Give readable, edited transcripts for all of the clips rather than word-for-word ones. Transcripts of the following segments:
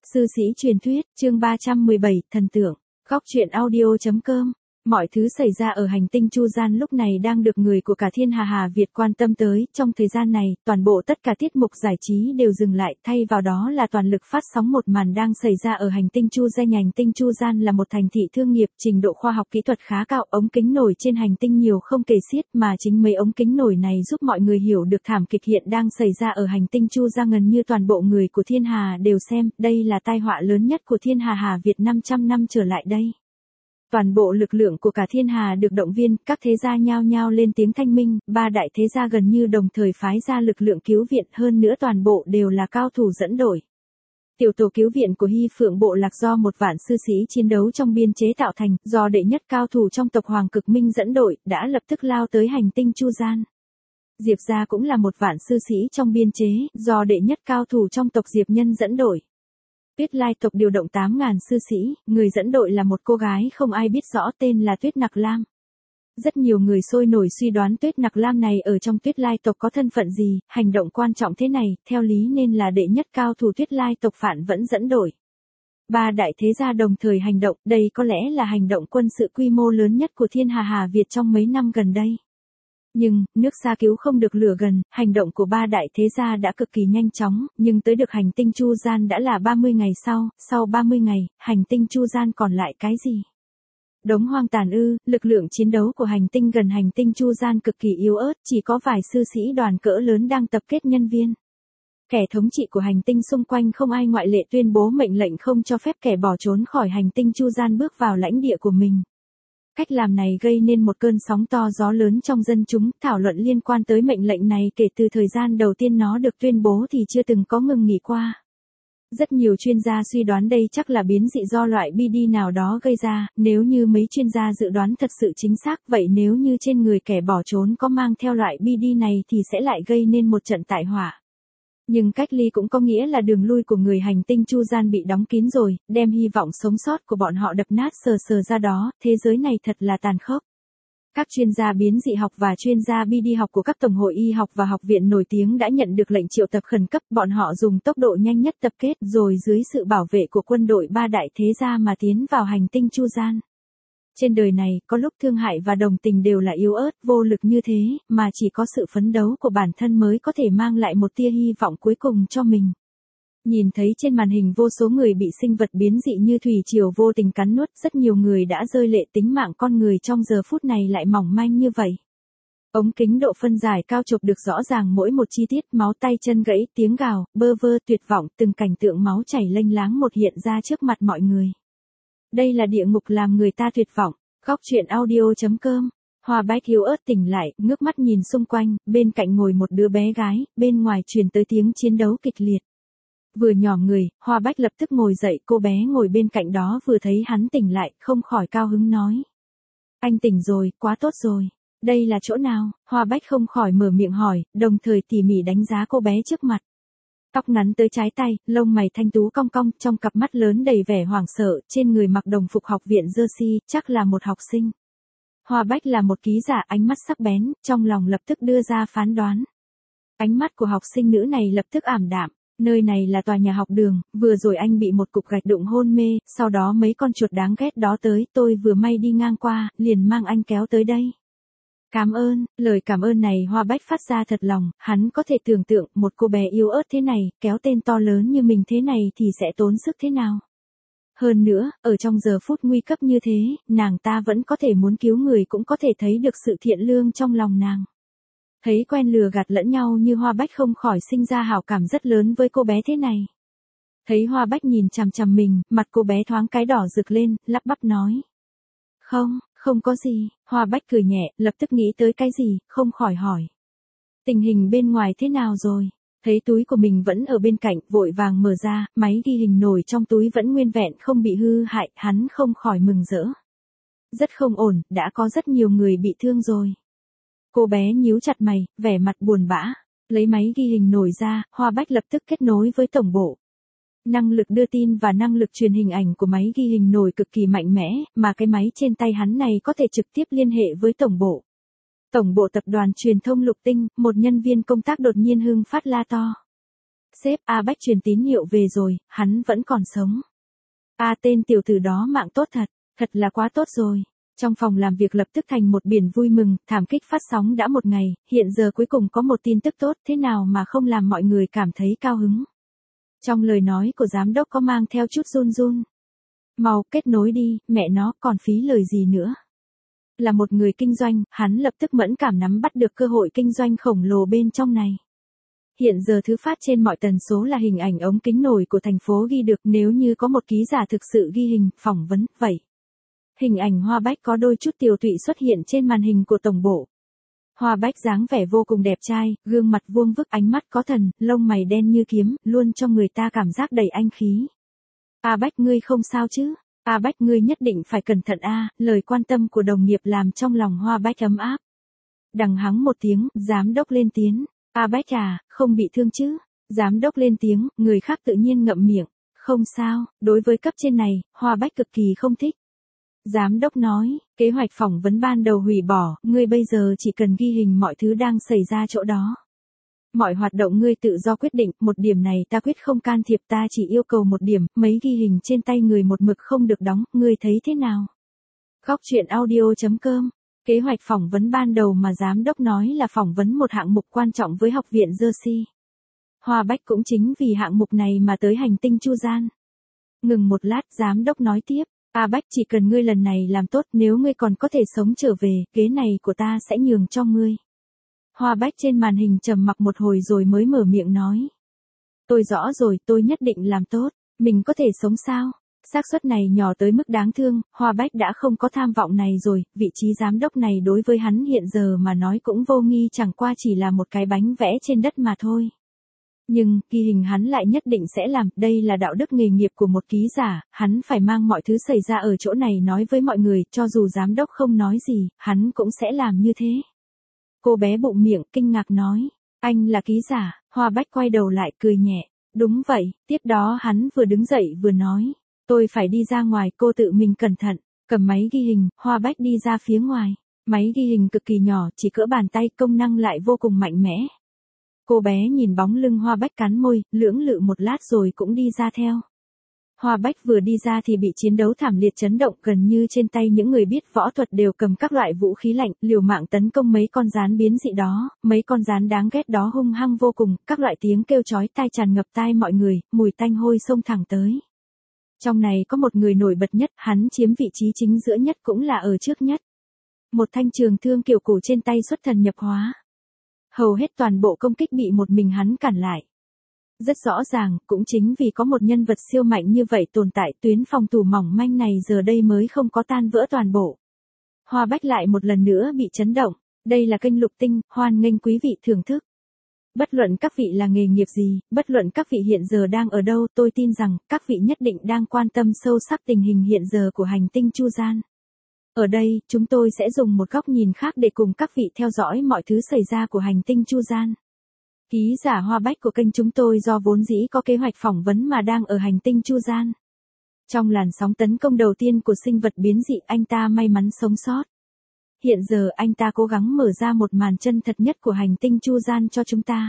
Sư sĩ truyền thuyết, chương 317, thần tượng. Góc truyện audio.com. Mọi thứ xảy ra ở hành tinh Chu Gian lúc này đang được người của cả thiên hà Việt quan tâm tới. Trong thời gian này, toàn bộ tất cả tiết mục giải trí đều dừng lại, thay vào đó là toàn lực phát sóng một màn đang xảy ra ở hành tinh Chu Gian. Hành tinh Chu Gian là một thành thị thương nghiệp, trình độ khoa học kỹ thuật khá cao, ống kính nổi trên hành tinh nhiều không kể xiết, mà chính mấy ống kính nổi này giúp mọi người hiểu được thảm kịch hiện đang xảy ra ở hành tinh Chu Gian. Gần như toàn bộ người của thiên hà đều xem, đây là tai họa lớn nhất của thiên hà Việt 500 năm trở lại đây. Toàn bộ lực lượng của cả thiên hà được động viên, các thế gia nhao nhao lên tiếng thanh minh, ba đại thế gia gần như đồng thời phái ra lực lượng cứu viện, hơn nữa toàn bộ đều là cao thủ dẫn đội. Tiểu tổ cứu viện của Hy Phượng bộ lạc do một vạn sư sĩ chiến đấu trong biên chế tạo thành, do đệ nhất cao thủ trong tộc Hoàng Cực Minh dẫn đội, đã lập tức lao tới hành tinh Chu Gian. Diệp gia cũng là một vạn sư sĩ trong biên chế, do đệ nhất cao thủ trong tộc Diệp Nhân dẫn đội. Tuyết Lai tộc điều động 8.000 sư sĩ, người dẫn đội là một cô gái không ai biết rõ tên là Tuyết Nặc Lam. Rất nhiều người sôi nổi suy đoán Tuyết Nặc Lam này ở trong Tuyết Lai tộc có thân phận gì, hành động quan trọng thế này, theo lý nên là đệ nhất cao thủ Tuyết Lai tộc Phản vẫn dẫn đội. Ba đại thế gia đồng thời hành động, đây có lẽ là hành động quân sự quy mô lớn nhất của thiên hà Việt trong mấy năm gần đây. Nhưng, nước xa cứu không được lửa gần, hành động của ba đại thế gia đã cực kỳ nhanh chóng, nhưng tới được hành tinh Chu Gian đã là 30 ngày sau 30 ngày, hành tinh Chu Gian còn lại cái gì? Đống hoang tàn ư, lực lượng chiến đấu của hành tinh gần hành tinh Chu Gian cực kỳ yếu ớt, chỉ có vài sư sĩ đoàn cỡ lớn đang tập kết nhân viên. Kẻ thống trị của hành tinh xung quanh không ai ngoại lệ tuyên bố mệnh lệnh không cho phép kẻ bỏ trốn khỏi hành tinh Chu Gian bước vào lãnh địa của mình. Cách làm này gây nên một cơn sóng to gió lớn trong dân chúng, thảo luận liên quan tới mệnh lệnh này kể từ thời gian đầu tiên nó được tuyên bố thì chưa từng có ngừng nghỉ qua. Rất nhiều chuyên gia suy đoán đây chắc là biến dị do loại BD nào đó gây ra, nếu như mấy chuyên gia dự đoán thật sự chính xác, vậy nếu như trên người kẻ bỏ trốn có mang theo loại BD này thì sẽ lại gây nên một trận tai họa. Nhưng cách ly cũng có nghĩa là đường lui của người hành tinh Chu Gian bị đóng kín rồi, đem hy vọng sống sót của bọn họ đập nát sờ ra đó, thế giới này thật là tàn khốc. Các chuyên gia biến dị học và chuyên gia BD học của các tổng hội y học và học viện nổi tiếng đã nhận được lệnh triệu tập khẩn cấp, bọn họ dùng tốc độ nhanh nhất tập kết rồi dưới sự bảo vệ của quân đội ba đại thế gia mà tiến vào hành tinh Chu Gian. Trên đời này, có lúc thương hại và đồng tình đều là yếu ớt, vô lực như thế, mà chỉ có sự phấn đấu của bản thân mới có thể mang lại một tia hy vọng cuối cùng cho mình. Nhìn thấy trên màn hình vô số người bị sinh vật biến dị như thủy triều vô tình cắn nuốt, rất nhiều người đã rơi lệ, tính mạng con người trong giờ phút này lại mỏng manh như vậy. Ống kính độ phân giải cao chụp được rõ ràng mỗi một chi tiết, máu tay chân gãy, tiếng gào, bơ vơ, tuyệt vọng, từng cảnh tượng máu chảy lênh láng một hiện ra trước mặt mọi người. Đây là địa ngục làm người ta tuyệt vọng. Góc truyện audio.com. Hoa Bách yếu ớt tỉnh lại, ngước mắt nhìn xung quanh, bên cạnh ngồi một đứa bé gái, bên ngoài truyền tới tiếng chiến đấu kịch liệt. Vừa nhòm người, Hoa Bách lập tức ngồi dậy, cô bé ngồi bên cạnh đó vừa thấy hắn tỉnh lại, không khỏi cao hứng nói. Anh tỉnh rồi, quá tốt rồi. Đây là chỗ nào? Hoa Bách không khỏi mở miệng hỏi, đồng thời tỉ mỉ đánh giá cô bé trước mặt. Tóc ngắn tới trái tay, lông mày thanh tú cong cong, trong cặp mắt lớn đầy vẻ hoảng sợ, trên người mặc đồng phục học viện jersey, chắc là một học sinh. Hoa Bách là một ký giả, ánh mắt sắc bén, trong lòng lập tức đưa ra phán đoán. Ánh mắt của học sinh nữ này lập tức ảm đạm, nơi này là tòa nhà học đường, vừa rồi anh bị một cục gạch đụng hôn mê, sau đó mấy con chuột đáng ghét đó tới, tôi vừa may đi ngang qua, liền mang anh kéo tới đây. Cảm ơn, lời cảm ơn này Hoa Bách phát ra thật lòng, hắn có thể tưởng tượng một cô bé yếu ớt thế này, kéo tên to lớn như mình thế này thì sẽ tốn sức thế nào. Hơn nữa, ở trong giờ phút nguy cấp như thế, nàng ta vẫn có thể muốn cứu người, cũng có thể thấy được sự thiện lương trong lòng nàng. Thấy quen lừa gạt lẫn nhau như Hoa Bách không khỏi sinh ra hảo cảm rất lớn với cô bé thế này. Thấy Hoa Bách nhìn chằm chằm mình, mặt cô bé thoáng cái đỏ rực lên, lắp bắp nói. Không có gì, Hoa Bách cười nhẹ, lập tức nghĩ tới cái gì, không khỏi hỏi. Tình hình bên ngoài thế nào rồi? Thấy túi của mình vẫn ở bên cạnh, vội vàng mở ra, máy ghi hình nổi trong túi vẫn nguyên vẹn không bị hư hại, hắn không khỏi mừng rỡ. Rất không ổn, đã có rất nhiều người bị thương rồi. Cô bé nhíu chặt mày, vẻ mặt buồn bã, lấy máy ghi hình nổi ra, Hoa Bách lập tức kết nối với tổng bộ. Năng lực đưa tin và năng lực truyền hình ảnh của máy ghi hình nổi cực kỳ mạnh mẽ, mà cái máy trên tay hắn này có thể trực tiếp liên hệ với tổng bộ. Tổng bộ tập đoàn truyền thông Lục Tinh, một nhân viên công tác đột nhiên hưng phát la to. Sếp, A Bách truyền tín hiệu về rồi, hắn vẫn còn sống. Tên tiểu tử đó mạng tốt thật, thật là quá tốt rồi. Trong phòng làm việc lập tức thành một biển vui mừng, thảm kích phát sóng đã một ngày, hiện giờ cuối cùng có một tin tức tốt, thế nào mà không làm mọi người cảm thấy cao hứng. Trong lời nói của giám đốc có mang theo chút run run. Mau kết nối đi, mẹ nó còn phí lời gì nữa. Là một người kinh doanh, hắn lập tức mẫn cảm nắm bắt được cơ hội kinh doanh khổng lồ bên trong này. Hiện giờ thứ phát trên mọi tần số là hình ảnh ống kính nổi của thành phố ghi được, nếu như có một ký giả thực sự ghi hình, phỏng vấn, vậy. Hình ảnh Hoa Bách có đôi chút tiều tụy xuất hiện trên màn hình của tổng bộ. Hoa Bách dáng vẻ vô cùng đẹp trai, gương mặt vuông vức, ánh mắt có thần, lông mày đen như kiếm, luôn cho người ta cảm giác đầy anh khí. A Bách ngươi không sao chứ? A Bách ngươi nhất định phải cẩn thận a, lời quan tâm của đồng nghiệp làm trong lòng Hoa Bách ấm áp. Đằng hắng một tiếng, giám đốc lên tiếng. A Bách à, không bị thương chứ? Giám đốc lên tiếng, người khác tự nhiên ngậm miệng. Không sao, đối với cấp trên này, Hoa Bách cực kỳ không thích. Giám đốc nói, kế hoạch phỏng vấn ban đầu hủy bỏ, ngươi bây giờ chỉ cần ghi hình mọi thứ đang xảy ra chỗ đó. Mọi hoạt động ngươi tự do quyết định, một điểm này ta quyết không can thiệp, ta chỉ yêu cầu một điểm, mấy ghi hình trên tay người một mực không được đóng, ngươi thấy thế nào? Góc truyện audio.com. Kế hoạch phỏng vấn ban đầu mà giám đốc nói là phỏng vấn một hạng mục quan trọng với học viện Jersey. Hoa Bách cũng chính vì hạng mục này mà tới hành tinh Chu Gian. Ngừng một lát, giám đốc nói tiếp. A Bách, chỉ cần ngươi lần này làm tốt, nếu ngươi còn có thể sống trở về, ghế này của ta sẽ nhường cho ngươi. Hoa Bách trên màn hình trầm mặc một hồi rồi mới mở miệng nói. Tôi rõ rồi, tôi nhất định làm tốt, mình có thể sống sao? Xác suất này nhỏ tới mức đáng thương, Hoa Bách đã không có tham vọng này rồi, vị trí giám đốc này đối với hắn hiện giờ mà nói cũng vô nghi, chẳng qua chỉ là một cái bánh vẽ trên đất mà thôi. Nhưng, ghi hình hắn lại nhất định sẽ làm, đây là đạo đức nghề nghiệp của một ký giả, hắn phải mang mọi thứ xảy ra ở chỗ này nói với mọi người, cho dù giám đốc không nói gì, hắn cũng sẽ làm như thế. Cô bé bụng miệng, kinh ngạc nói, anh là ký giả, Hoa Bách quay đầu lại cười nhẹ, đúng vậy, tiếp đó hắn vừa đứng dậy vừa nói, tôi phải đi ra ngoài, cô tự mình cẩn thận, cầm máy ghi hình, Hoa Bách đi ra phía ngoài, máy ghi hình cực kỳ nhỏ, chỉ cỡ bàn tay, công năng lại vô cùng mạnh mẽ. Cô bé nhìn bóng lưng Hoa Bách cắn môi, lưỡng lự một lát rồi cũng đi ra theo. Hoa Bách vừa đi ra thì bị chiến đấu thảm liệt chấn động, gần như trên tay những người biết võ thuật đều cầm các loại vũ khí lạnh, liều mạng tấn công mấy con gián biến dị đó, mấy con gián đáng ghét đó hung hăng vô cùng, các loại tiếng kêu chói tai tràn ngập tai mọi người, mùi tanh hôi xông thẳng tới. Trong này có một người nổi bật nhất, hắn chiếm vị trí chính giữa nhất cũng là ở trước nhất. Một thanh trường thương kiểu cổ trên tay xuất thần nhập hóa. Hầu hết toàn bộ công kích bị một mình hắn cản lại. Rất rõ ràng, cũng chính vì có một nhân vật siêu mạnh như vậy tồn tại, tuyến phòng thủ mỏng manh này giờ đây mới không có tan vỡ toàn bộ. Hoa Bách lại một lần nữa bị chấn động. Đây là kênh Lục Tinh, hoan nghênh quý vị thưởng thức. Bất luận các vị là nghề nghiệp gì, bất luận các vị hiện giờ đang ở đâu, tôi tin rằng các vị nhất định đang quan tâm sâu sắc tình hình hiện giờ của hành tinh Chu Gian. Ở đây, chúng tôi sẽ dùng một góc nhìn khác để cùng các vị theo dõi mọi thứ xảy ra của hành tinh Chu Gian. Ký giả Hoa Bách của kênh chúng tôi do vốn dĩ có kế hoạch phỏng vấn mà đang ở hành tinh Chu Gian. Trong làn sóng tấn công đầu tiên của sinh vật biến dị, anh ta may mắn sống sót. Hiện giờ anh ta cố gắng mở ra một màn chân thật nhất của hành tinh Chu Gian cho chúng ta.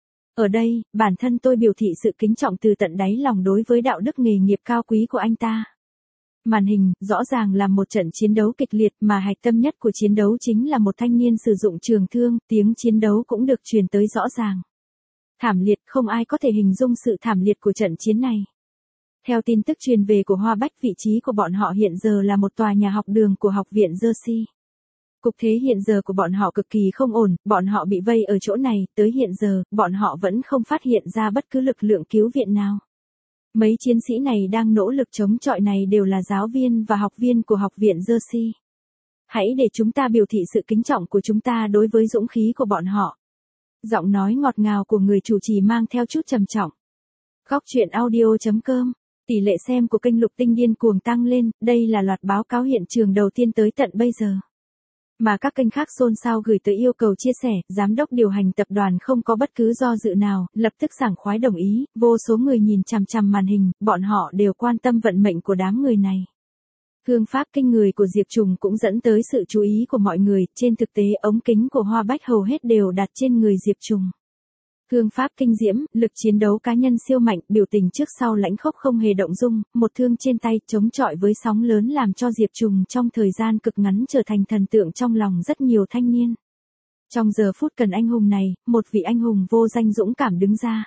Ở đây, bản thân tôi biểu thị sự kính trọng từ tận đáy lòng đối với đạo đức nghề nghiệp cao quý của anh ta. Màn hình, rõ ràng là một trận chiến đấu kịch liệt mà hạch tâm nhất của chiến đấu chính là một thanh niên sử dụng trường thương, tiếng chiến đấu cũng được truyền tới rõ ràng. Thảm liệt, không ai có thể hình dung sự thảm liệt của trận chiến này. Theo tin tức truyền về của Hoa Bách, vị trí của bọn họ hiện giờ là một tòa nhà học đường của học viện Jersey. Cục thế hiện giờ của bọn họ cực kỳ không ổn, bọn họ bị vây ở chỗ này, tới hiện giờ, bọn họ vẫn không phát hiện ra bất cứ lực lượng cứu viện nào. Mấy chiến sĩ này đang nỗ lực chống chọi này đều là giáo viên và học viên của học viện Jersey. Hãy để chúng ta biểu thị sự kính trọng của chúng ta đối với dũng khí của bọn họ. Giọng nói ngọt ngào của người chủ trì mang theo chút trầm trọng. Góc truyện audio.com. Tỷ lệ xem của kênh Lục Tinh điên cuồng tăng lên, đây là loạt báo cáo hiện trường đầu tiên tới tận bây giờ. Mà các kênh khác xôn xao gửi tới yêu cầu chia sẻ, giám đốc điều hành tập đoàn không có bất cứ do dự nào, lập tức sảng khoái đồng ý, vô số người nhìn chằm chằm màn hình, bọn họ đều quan tâm vận mệnh của đám người này. Phương pháp kinh người của Diệp Trùng cũng dẫn tới sự chú ý của mọi người, trên thực tế ống kính của Hoa Bách hầu hết đều đặt trên người Diệp Trùng. Thương pháp kinh diễm, lực chiến đấu cá nhân siêu mạnh, biểu tình trước sau lãnh khốc không hề động dung, một thương trên tay chống chọi với sóng lớn làm cho Diệp Trùng trong thời gian cực ngắn trở thành thần tượng trong lòng rất nhiều thanh niên. Trong giờ phút cần anh hùng này, một vị anh hùng vô danh dũng cảm đứng ra.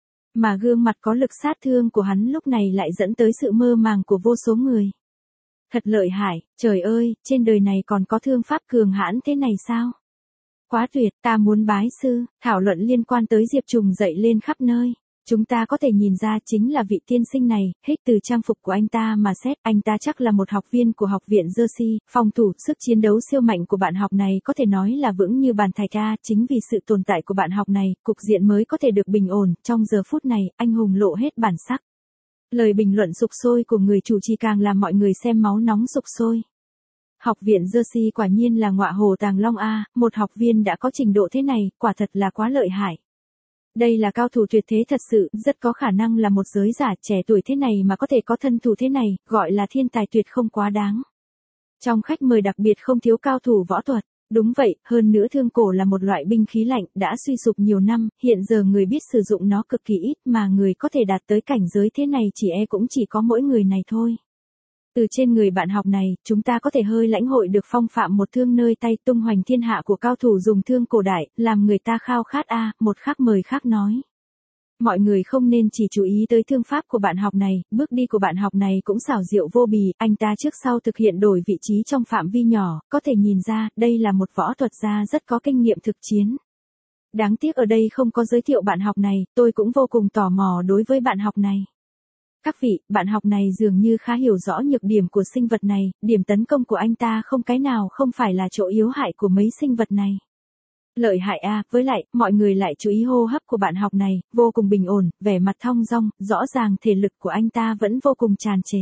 Mà gương mặt có lực sát thương của hắn lúc này lại dẫn tới sự mơ màng của vô số người. Thật lợi hại, trời ơi, trên đời này còn có thương pháp cường hãn thế này sao? Quá tuyệt, ta muốn bái sư. Thảo luận liên quan tới Diệp Trùng dậy lên khắp nơi. Chúng ta có thể nhìn ra chính là vị tiên sinh này, hết từ trang phục của anh ta mà xét, anh ta chắc là một học viên của học viện Jersey, phòng thủ, sức chiến đấu siêu mạnh của bạn học này có thể nói là vững như bàn thạch ca, chính vì sự tồn tại của bạn học này, cục diện mới có thể được bình ổn, trong giờ phút này, anh hùng lộ hết bản sắc. Lời bình luận sục sôi của người chủ trì càng làm mọi người xem máu nóng sục sôi. Học viện Jersey quả nhiên là ngọa hổ tàng long a, một học viên đã có trình độ thế này, quả thật là quá lợi hại. Đây là cao thủ tuyệt thế thật sự, rất có khả năng là một giới giả trẻ tuổi thế này mà có thể có thân thủ thế này, gọi là thiên tài tuyệt không quá đáng. Trong khách mời đặc biệt không thiếu cao thủ võ thuật. Đúng vậy, hơn nữa thương cổ là một loại binh khí lạnh, đã suy sụp nhiều năm, hiện giờ người biết sử dụng nó cực kỳ ít mà người có thể đạt tới cảnh giới thế này cũng chỉ có mỗi người này thôi. Từ trên người bạn học này, chúng ta có thể hơi lãnh hội được phong phạm một thương nơi tay tung hoành thiên hạ của cao thủ dùng thương cổ đại, làm người ta khao khát một khách mời khác nói. Mọi người không nên chỉ chú ý tới thương pháp của bạn học này, bước đi của bạn học này cũng xảo diệu vô bì, anh ta trước sau thực hiện đổi vị trí trong phạm vi nhỏ, có thể nhìn ra, đây là một võ thuật gia rất có kinh nghiệm thực chiến. Đáng tiếc ở đây không có giới thiệu bạn học này, tôi cũng vô cùng tò mò đối với bạn học này. Các vị, bạn học này dường như khá hiểu rõ nhược điểm của sinh vật này, điểm tấn công của anh ta không cái nào không phải là chỗ yếu hại của mấy sinh vật này. Lợi hại với lại, mọi người lại chú ý hô hấp của bạn học này, vô cùng bình ổn, vẻ mặt thong dong, rõ ràng thể lực của anh ta vẫn vô cùng tràn trề.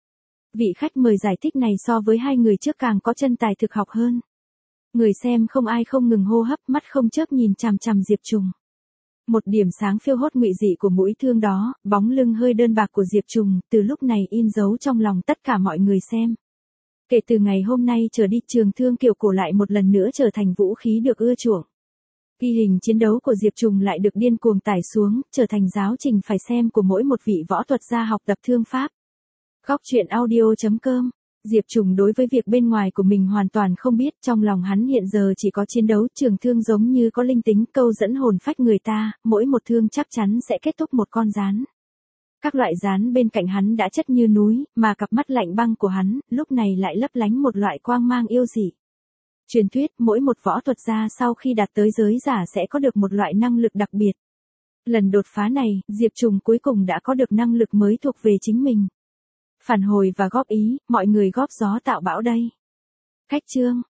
Vị khách mời giải thích này so với hai người trước càng có chân tài thực học hơn. Người xem không ai không ngừng hô hấp, mắt không chớp nhìn chằm chằm Diệp Trùng. Một điểm sáng phiêu hốt ngụy dị của mũi thương đó, bóng lưng hơi đơn bạc của Diệp Trùng, từ lúc này in dấu trong lòng tất cả mọi người xem. Kể từ ngày hôm nay trở đi, trường thương kiểu cổ lại một lần nữa trở thành vũ khí được ưa chuộng. Ghi hình chiến đấu của Diệp Trùng lại được điên cuồng tải xuống, trở thành giáo trình phải xem của mỗi một vị võ thuật gia học tập thương pháp. Góc truyện audio.com. Diệp Trùng đối với việc bên ngoài của mình hoàn toàn không biết, trong lòng hắn hiện giờ chỉ có chiến đấu, trường thương giống như có linh tính, câu dẫn hồn phách người ta, mỗi một thương chắc chắn sẽ kết thúc một con gián. Các loại gián bên cạnh hắn đã chất như núi, mà cặp mắt lạnh băng của hắn, lúc này lại lấp lánh một loại quang mang yêu dị. Truyền thuyết, mỗi một võ thuật gia sau khi đạt tới giới giả sẽ có được một loại năng lực đặc biệt. Lần đột phá này, Diệp Trùng cuối cùng đã có được năng lực mới thuộc về chính mình. Phản hồi và góp ý, mọi người góp gió tạo bão đây. Khách chương.